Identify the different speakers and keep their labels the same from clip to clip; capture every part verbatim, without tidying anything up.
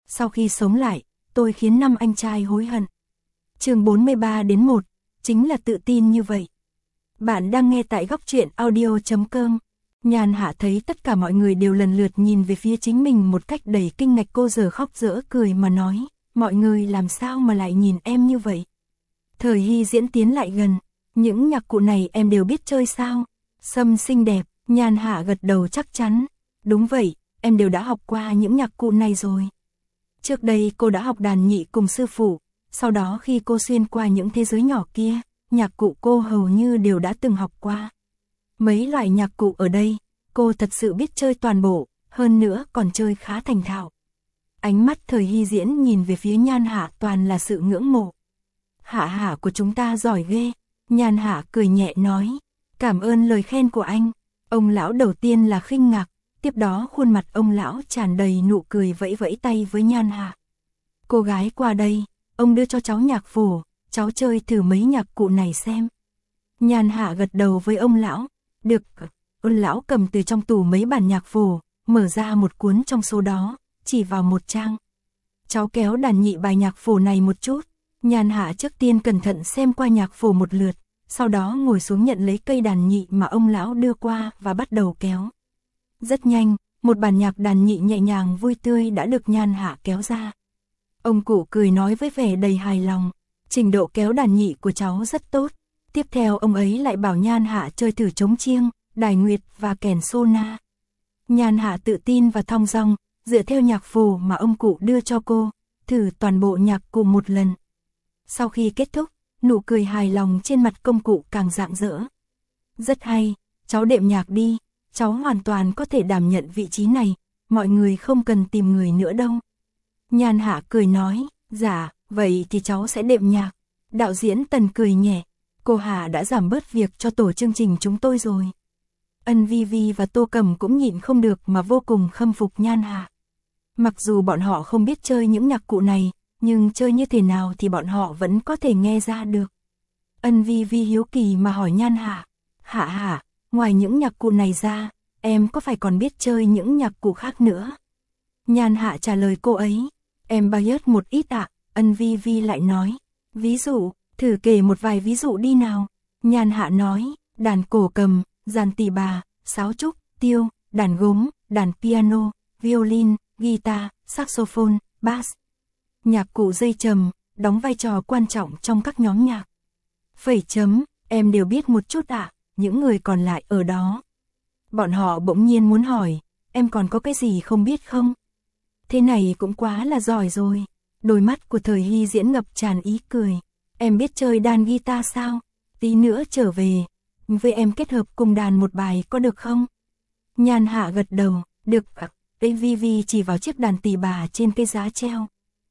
Speaker 1: sau khi sống lại, tôi khiến năm anh trai hối hận. Chương bốn mươi ba đến một, chính là tự tin như vậy. Bạn đang nghe tại góc truyện audio chấm com. Nhàn Hạ thấy tất cả mọi người đều lần lượt nhìn về phía chính mình một cách đầy kinh ngạc, cô giờ khóc dở cười mà nói, mọi người làm sao mà lại nhìn em như vậy? Thời Hy Diễn tiến lại gần, những nhạc cụ này em đều biết chơi sao? Sâm xinh đẹp, Nhàn Hạ gật đầu chắc chắn. Đúng vậy, em đều đã học qua những nhạc cụ này rồi. Trước đây cô đã học đàn nhị cùng sư phụ, sau đó khi cô xuyên qua những thế giới nhỏ kia, nhạc cụ cô hầu như đều đã từng học qua. Mấy loại nhạc cụ ở đây, cô thật sự biết chơi toàn bộ, hơn nữa còn chơi khá thành thạo. Ánh mắt Thời Hy Diễn nhìn về phía Nhan Hạ toàn là sự ngưỡng mộ. Hạ Hạ của chúng ta giỏi ghê, Nhan Hạ cười nhẹ nói, cảm ơn lời khen của anh. Ông lão đầu tiên là khinh ngạc, tiếp đó khuôn mặt ông lão tràn đầy nụ cười vẫy vẫy tay với Nhan Hạ. Cô gái qua đây, ông đưa cho cháu nhạc phổ, cháu chơi thử mấy nhạc cụ này xem. Nhan Hạ gật đầu với ông lão, được. Ông lão cầm từ trong tủ mấy bản nhạc phổ, mở ra một cuốn trong số đó, chỉ vào một trang. Cháu kéo đàn nhị bài nhạc phổ này một chút. Nhan Hạ trước tiên cẩn thận xem qua nhạc phổ một lượt, sau đó ngồi xuống nhận lấy cây đàn nhị mà ông lão đưa qua và bắt đầu kéo. Rất nhanh, một bản nhạc đàn nhị nhẹ nhàng vui tươi đã được Nhan Hạ kéo ra. Ông cụ cười nói với vẻ đầy hài lòng, trình độ kéo đàn nhị của cháu rất tốt. Tiếp theo ông ấy lại bảo Nhan Hạ chơi thử trống chiêng, đài nguyệt và kèn sona. Nhan Hạ tự tin và thong dong, dựa theo nhạc phổ mà ông cụ đưa cho cô, thử toàn bộ nhạc cụ một lần. Sau khi kết thúc, nụ cười hài lòng trên mặt công cụ càng rạng rỡ. Rất hay, cháu đệm nhạc đi, cháu hoàn toàn có thể đảm nhận vị trí này, mọi người không cần tìm người nữa đâu. Nhan Hạ cười nói, dạ, vậy thì cháu sẽ đệm nhạc. Đạo diễn Tần cười nhẹ, cô Hạ đã giảm bớt việc cho tổ chương trình chúng tôi rồi. Ân Vi Vi và Tô Cầm cũng nhịn không được mà vô cùng khâm phục Nhan Hạ. Mặc dù bọn họ không biết chơi những nhạc cụ này, nhưng chơi như thế nào thì bọn họ vẫn có thể nghe ra được. Ân Vi Vi hiếu kỳ mà hỏi Nhan Hạ, Hạ Hạ, ngoài những nhạc cụ này ra, em có phải còn biết chơi những nhạc cụ khác nữa? Nhan Hạ trả lời cô ấy, em bayớt một ít ạ. Ân Vi Vi lại nói, ví dụ, thử kể một vài ví dụ đi nào. Nhan Hạ nói, đàn cổ cầm, dàn tỳ bà, sáo trúc, tiêu, đàn gốm, đàn piano, violin, guitar, saxophone, bass. Nhạc cụ dây trầm, đóng vai trò quan trọng trong các nhóm nhạc. Phẩy chấm, em đều biết một chút ạ. Những người còn lại ở đó, bọn họ bỗng nhiên muốn hỏi, em còn có cái gì không biết không? Thế này cũng quá là giỏi rồi. Đôi mắt của Thời Hy Diễn ngập tràn ý cười. Em biết chơi đàn guitar sao? Tí nữa trở về, với em kết hợp cùng đàn một bài có được không? Nhan Hạ gật đầu, được ạ. Vi Vi chỉ vào chiếc đàn tỳ bà trên cây giá treo.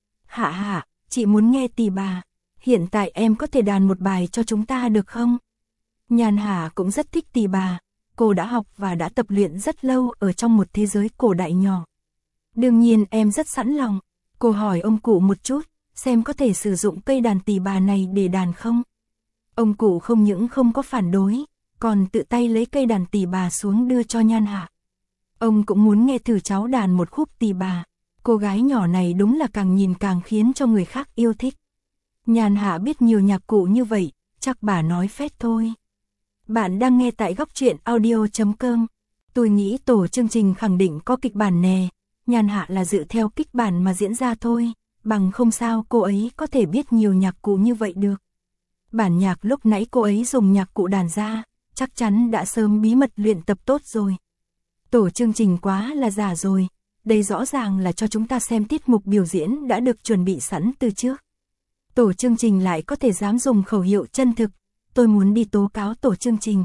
Speaker 1: Hạ Hạ, chị muốn nghe tỳ bà. Hiện tại em có thể đàn một bài cho chúng ta được không? Nhan Hạ cũng rất thích tỳ bà. Cô đã học và đã tập luyện rất lâu ở trong một thế giới cổ đại nhỏ. Đương nhiên em rất sẵn lòng. Cô hỏi ông cụ một chút, xem có thể sử dụng cây đàn tỳ bà này để đàn không? Ông cụ không những không có phản đối, còn tự tay lấy cây đàn tỳ bà xuống đưa cho Nhan Hạ. Ông cũng muốn nghe thử cháu đàn một khúc tỳ bà. Cô gái nhỏ này đúng là càng nhìn càng khiến cho người khác yêu thích. Nhan Hạ biết nhiều nhạc cụ như vậy, chắc bà nói phét thôi. Bạn đang nghe tại góc truyện audio chấm com. Tôi nghĩ tổ chương trình khẳng định có kịch bản nè. Nhan Hạ là dựa theo kịch bản mà diễn ra thôi, bằng không sao cô ấy có thể biết nhiều nhạc cụ như vậy được. Bản nhạc lúc nãy cô ấy dùng nhạc cụ đàn ra, chắc chắn đã sớm bí mật luyện tập tốt rồi. Tổ chương trình quá là giả rồi, đây rõ ràng là cho chúng ta xem tiết mục biểu diễn đã được chuẩn bị sẵn từ trước. Tổ chương trình lại có thể dám dùng khẩu hiệu chân thực, tôi muốn đi tố cáo tổ chương trình.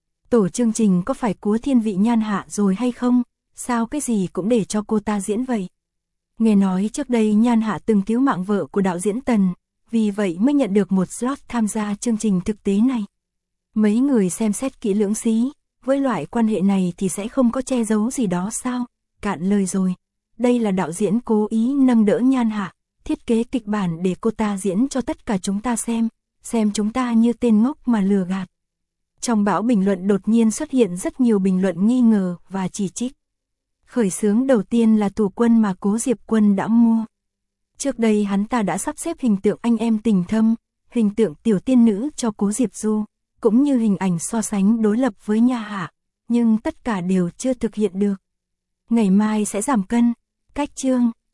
Speaker 1: Tổ chương trình có phải cúa thiên vị Nhan Hạ rồi hay không? Sao cái gì cũng để cho cô ta diễn vậy? Nghe nói trước đây Nhan Hạ từng cứu mạng vợ của đạo diễn Tần, vì vậy mới nhận được một slot tham gia chương trình thực tế này. Mấy người xem xét kỹ lưỡng xí, với loại quan hệ này thì sẽ không có che giấu gì đó sao? Cạn lời rồi. Đây là đạo diễn cố ý nâng đỡ Nhan Hạ, thiết kế kịch bản để cô ta diễn cho tất cả chúng ta xem, xem chúng ta như tên ngốc mà lừa gạt. Trong bão bình luận đột nhiên xuất hiện rất nhiều bình luận nghi ngờ và chỉ trích. Khởi xướng đầu tiên là Thủ Quân mà Cố Diệp Quân đã mua. Trước đây hắn ta đã sắp xếp hình tượng anh em tình thâm, hình tượng tiểu tiên nữ cho Cố Diệp Du, cũng như hình ảnh so sánh đối lập với Nha Hạ, nhưng tất cả đều chưa thực hiện được. Ngày mai sẽ giảm cân, cách chương.